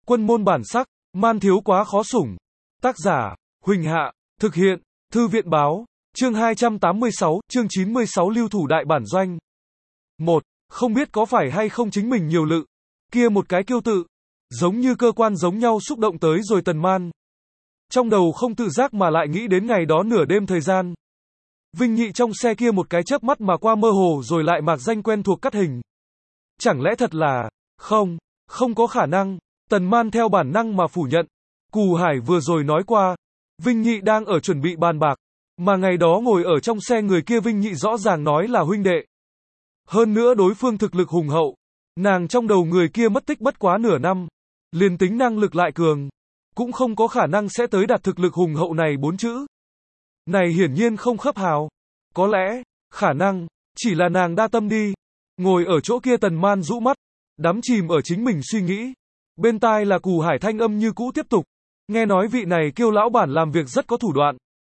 Quân môn bản sắc, man thiếu quá khó sủng. Tác giả, Huỳnh Hạ, thực hiện, Thư viện báo, chương 286, chương 96 lưu thủ đại bản doanh. 1. Không biết có phải hay không chính mình nhiều lự. Kia một cái kiêu tự. Giống như cơ quan giống nhau xúc động tới rồi Tần Man. Trong đầu không tự giác mà lại nghĩ đến ngày đó nửa đêm thời gian. Vinh Nhị trong xe kia một cái chớp mắt mà qua mơ hồ rồi lại mạc danh quen thuộc cắt hình. Chẳng lẽ thật là, không có khả năng. Tần Man theo bản năng mà phủ nhận. Cù Hải vừa rồi nói qua, Vinh Nhị đang ở chuẩn bị bàn bạc, mà ngày đó ngồi ở trong xe người kia Vinh Nhị rõ ràng nói là huynh đệ. Hơn nữa đối phương thực lực hùng hậu, nàng trong đầu người kia mất tích bất quá nửa năm, liền tính năng lực lại cường, cũng không có khả năng sẽ tới đạt thực lực hùng hậu này 4 chữ. Này hiển nhiên không khớp hào. Có lẽ, khả năng, chỉ là nàng đa tâm đi. Ngồi ở chỗ kia Tần Man rũ mắt, đắm chìm ở chính mình suy nghĩ. Bên tai là Cù Hải thanh âm như cũ tiếp tục. Nghe nói vị này kêu lão bản làm việc rất có thủ đoạn.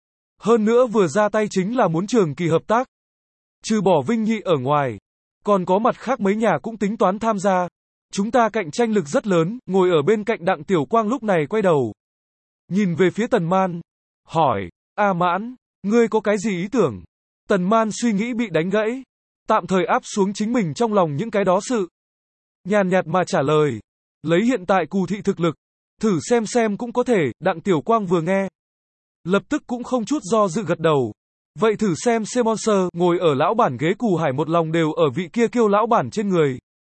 Hơn nữa vừa ra tay chính là muốn trường kỳ hợp tác. Trừ bỏ Vinh Nhị ở ngoài, còn có mặt khác mấy nhà cũng tính toán tham gia. Chúng ta cạnh tranh lực rất lớn. Ngồi ở bên cạnh Đặng Tiểu Quang lúc này quay đầu, nhìn về phía Tần Man, hỏi, A Mãn, ngươi có cái gì ý tưởng? Tần Man suy nghĩ bị đánh gãy, tạm thời áp xuống chính mình trong lòng những cái đó sự. Nhàn nhạt mà trả lời, lấy hiện tại Cù thị thực lực, thử xem cũng có thể. Đặng Tiểu Quang vừa nghe, lập tức cũng không chút do dự gật đầu. Vậy thử xem Monster. Ngồi ở lão bản ghế Cù Hải một lòng đều ở vị kia kêu lão bản trên người.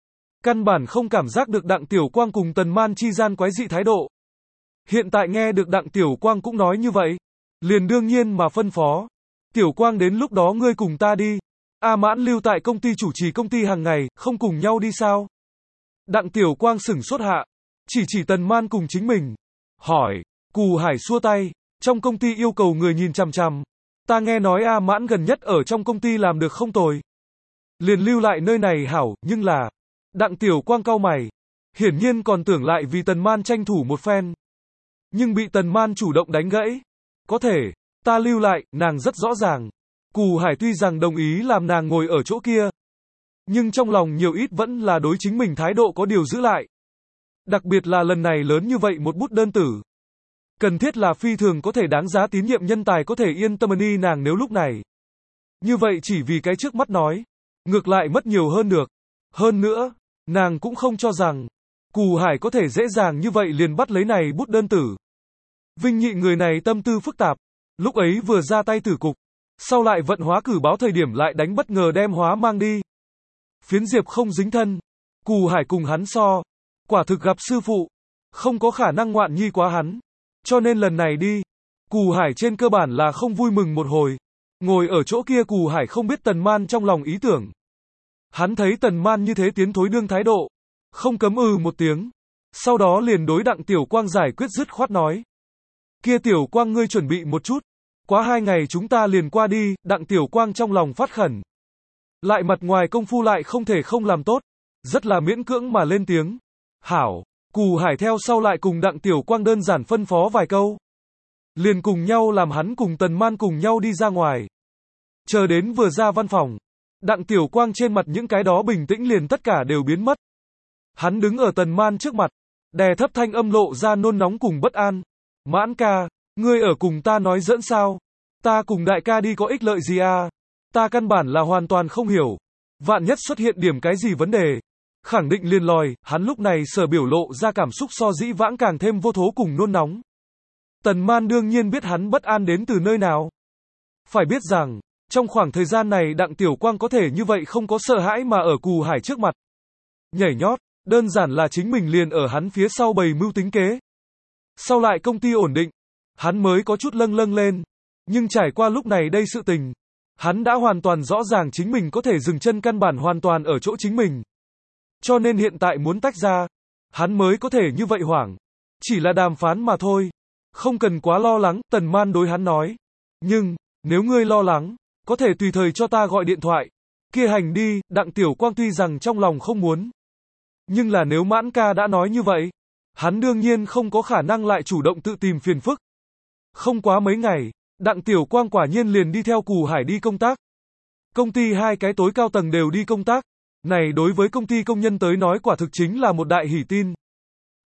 Căn bản không cảm giác được Đặng Tiểu Quang cùng Tần Man chi gian quái dị thái độ. Hiện tại nghe được Đặng Tiểu Quang cũng nói như vậy, liền đương nhiên mà phân phó. Tiểu Quang đến lúc đó ngươi cùng ta đi. A Mãn lưu tại công ty chủ trì công ty hàng ngày, không cùng nhau đi sao? Đặng Tiểu Quang sửng sốt hạ, chỉ Tần Man cùng chính mình. Hỏi, Cù Hải xua tay, trong công ty yêu cầu người nhìn chằm chằm. Ta nghe nói A Mãn gần nhất ở trong công ty làm được không tồi. Liền lưu lại nơi này hảo, nhưng là... Đặng Tiểu Quang cau mày, hiển nhiên còn tưởng lại vì Tần Man tranh thủ một phen. Nhưng bị Tần Man chủ động đánh gãy. Có thể, ta lưu lại, nàng rất rõ ràng. Cù Hải tuy rằng đồng ý làm nàng ngồi ở chỗ kia, nhưng trong lòng nhiều ít vẫn là đối chính mình thái độ có điều giữ lại. Đặc biệt là lần này lớn như vậy một bút đơn tử. Cần thiết là phi thường có thể đáng giá tín nhiệm nhân tài có thể yên tâm đi nàng nếu lúc này. Như vậy chỉ vì cái trước mắt nói, ngược lại mất nhiều hơn được. Hơn nữa, nàng cũng không cho rằng, Cù Hải có thể dễ dàng như vậy liền bắt lấy này bút đơn tử. Vinh Nhị người này tâm tư phức tạp, lúc ấy vừa ra tay tử cục, sau lại vận hóa cử báo thời điểm lại đánh bất ngờ đem hóa mang đi. Phiến diệp không dính thân, Cù Hải cùng hắn so, quả thực gặp sư phụ, không có khả năng ngoạn nhi quá hắn. Cho nên lần này đi, Cù Hải trên cơ bản là không vui mừng một hồi. Ngồi ở chỗ kia Cù Hải không biết Tần Man trong lòng ý tưởng. Hắn thấy Tần Man như thế tiến thối đương thái độ, không cấm một tiếng. Sau đó liền đối Đặng Tiểu Quang giải quyết dứt khoát nói. Kia Tiểu Quang ngươi chuẩn bị một chút. Quá 2 ngày chúng ta liền qua đi. Đặng Tiểu Quang trong lòng phát khẩn. Lại mặt ngoài công phu lại không thể không làm tốt. Rất là miễn cưỡng mà lên tiếng. Hảo. Cù Hải theo sau lại cùng Đặng Tiểu Quang đơn giản phân phó vài câu. Liền cùng nhau làm hắn cùng Tần Man cùng nhau đi ra ngoài. Chờ đến vừa ra văn phòng, Đặng Tiểu Quang trên mặt những cái đó bình tĩnh liền tất cả đều biến mất. Hắn đứng ở Tần Man trước mặt, đè thấp thanh âm lộ ra nôn nóng cùng bất an. Mãn ca, ngươi ở cùng ta nói giỡn sao? Ta cùng đại ca đi có ích lợi gì à? Ta căn bản là hoàn toàn không hiểu. Vạn nhất xuất hiện điểm cái gì vấn đề, khẳng định liền lòi. Hắn lúc này sở biểu lộ ra cảm xúc so dĩ vãng càng thêm vô thố cùng nôn nóng. Tần Man đương nhiên biết hắn bất an đến từ nơi nào. Phải biết rằng, trong khoảng thời gian này Đặng Tiểu Quang có thể như vậy không có sợ hãi mà ở Cù Hải trước mặt nhảy nhót, đơn giản là chính mình liền ở hắn phía sau bày mưu tính kế. Sau lại công ty ổn định, hắn mới có chút lâng lên. Nhưng trải qua lúc này đây sự tình, hắn đã hoàn toàn rõ ràng chính mình có thể dừng chân căn bản hoàn toàn ở chỗ chính mình. Cho nên hiện tại muốn tách ra, hắn mới có thể như vậy hoảng. Chỉ là đàm phán mà thôi. Không cần quá lo lắng, Tần Man đối hắn nói. Nhưng, nếu ngươi lo lắng, có thể tùy thời cho ta gọi điện thoại. Kia hành đi. Đặng Tiểu Quang tuy rằng trong lòng không muốn. Nhưng là nếu Mãn ca đã nói như vậy, hắn đương nhiên không có khả năng lại chủ động tự tìm phiền phức. Không quá mấy ngày, Đặng Tiểu Quang quả nhiên liền đi theo Cù Hải đi công tác. Công ty 2 cái tối cao tầng đều đi công tác. Này đối với công ty công nhân tới nói quả thực chính là một đại hỷ tin.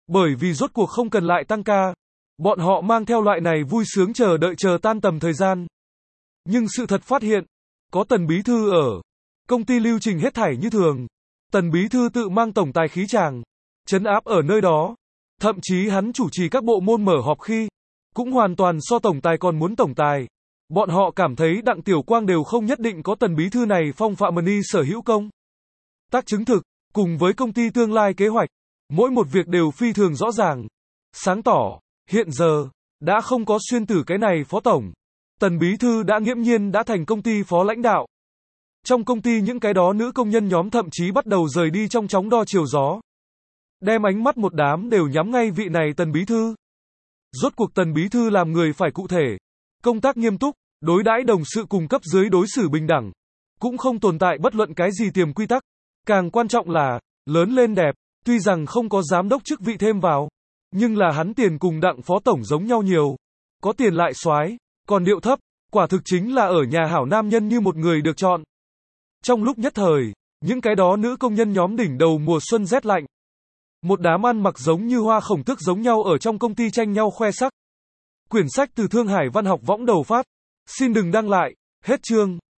Bởi vì rốt cuộc không cần lại tăng ca. Bọn họ mang theo loại này vui sướng chờ đợi chờ tan tầm thời gian. Nhưng sự thật phát hiện, có Tần bí thư ở. Công ty lưu trình hết thảy như thường. Tần bí thư tự mang tổng tài khí chàng, trấn áp ở nơi đó. Thậm chí hắn chủ trì các bộ môn mở họp khi, cũng hoàn toàn so tổng tài còn muốn tổng tài. Bọn họ cảm thấy Đặng Tiểu Quang đều không nhất định có Tần bí thư này phong phạm money sở hữu công tác chứng thực, cùng với công ty tương lai kế hoạch. Mỗi một việc đều phi thường rõ ràng, sáng tỏ. Hiện giờ, đã không có Xuyên Tử cái này phó tổng. Tần bí thư đã nghiễm nhiên đã thành công ty phó lãnh đạo. Trong công ty những cái đó nữ công nhân nhóm thậm chí bắt đầu rời đi trong chóng đo chiều gió. Đem ánh mắt một đám đều nhắm ngay vị này Tần bí thư. Rốt cuộc Tần bí thư làm người phải cụ thể, công tác nghiêm túc, đối đãi đồng sự cùng cấp dưới đối xử bình đẳng. Cũng không tồn tại bất luận cái gì tiềm quy tắc. Càng quan trọng là, lớn lên đẹp, tuy rằng không có giám đốc chức vị thêm vào. Nhưng là hắn tiền cùng Đặng phó tổng giống nhau nhiều. Có tiền lại soái, còn điệu thấp, quả thực chính là ở nhà hảo nam nhân như một người được chọn. Trong lúc nhất thời, những cái đó nữ công nhân nhóm đỉnh đầu mùa xuân rét lạnh. Một đám ăn mặc giống như hoa khổng tước giống nhau ở trong công ty tranh nhau khoe sắc. Quyển sách từ Thương Hải Văn học võng đầu phát. Xin đừng đăng lại, hết chương.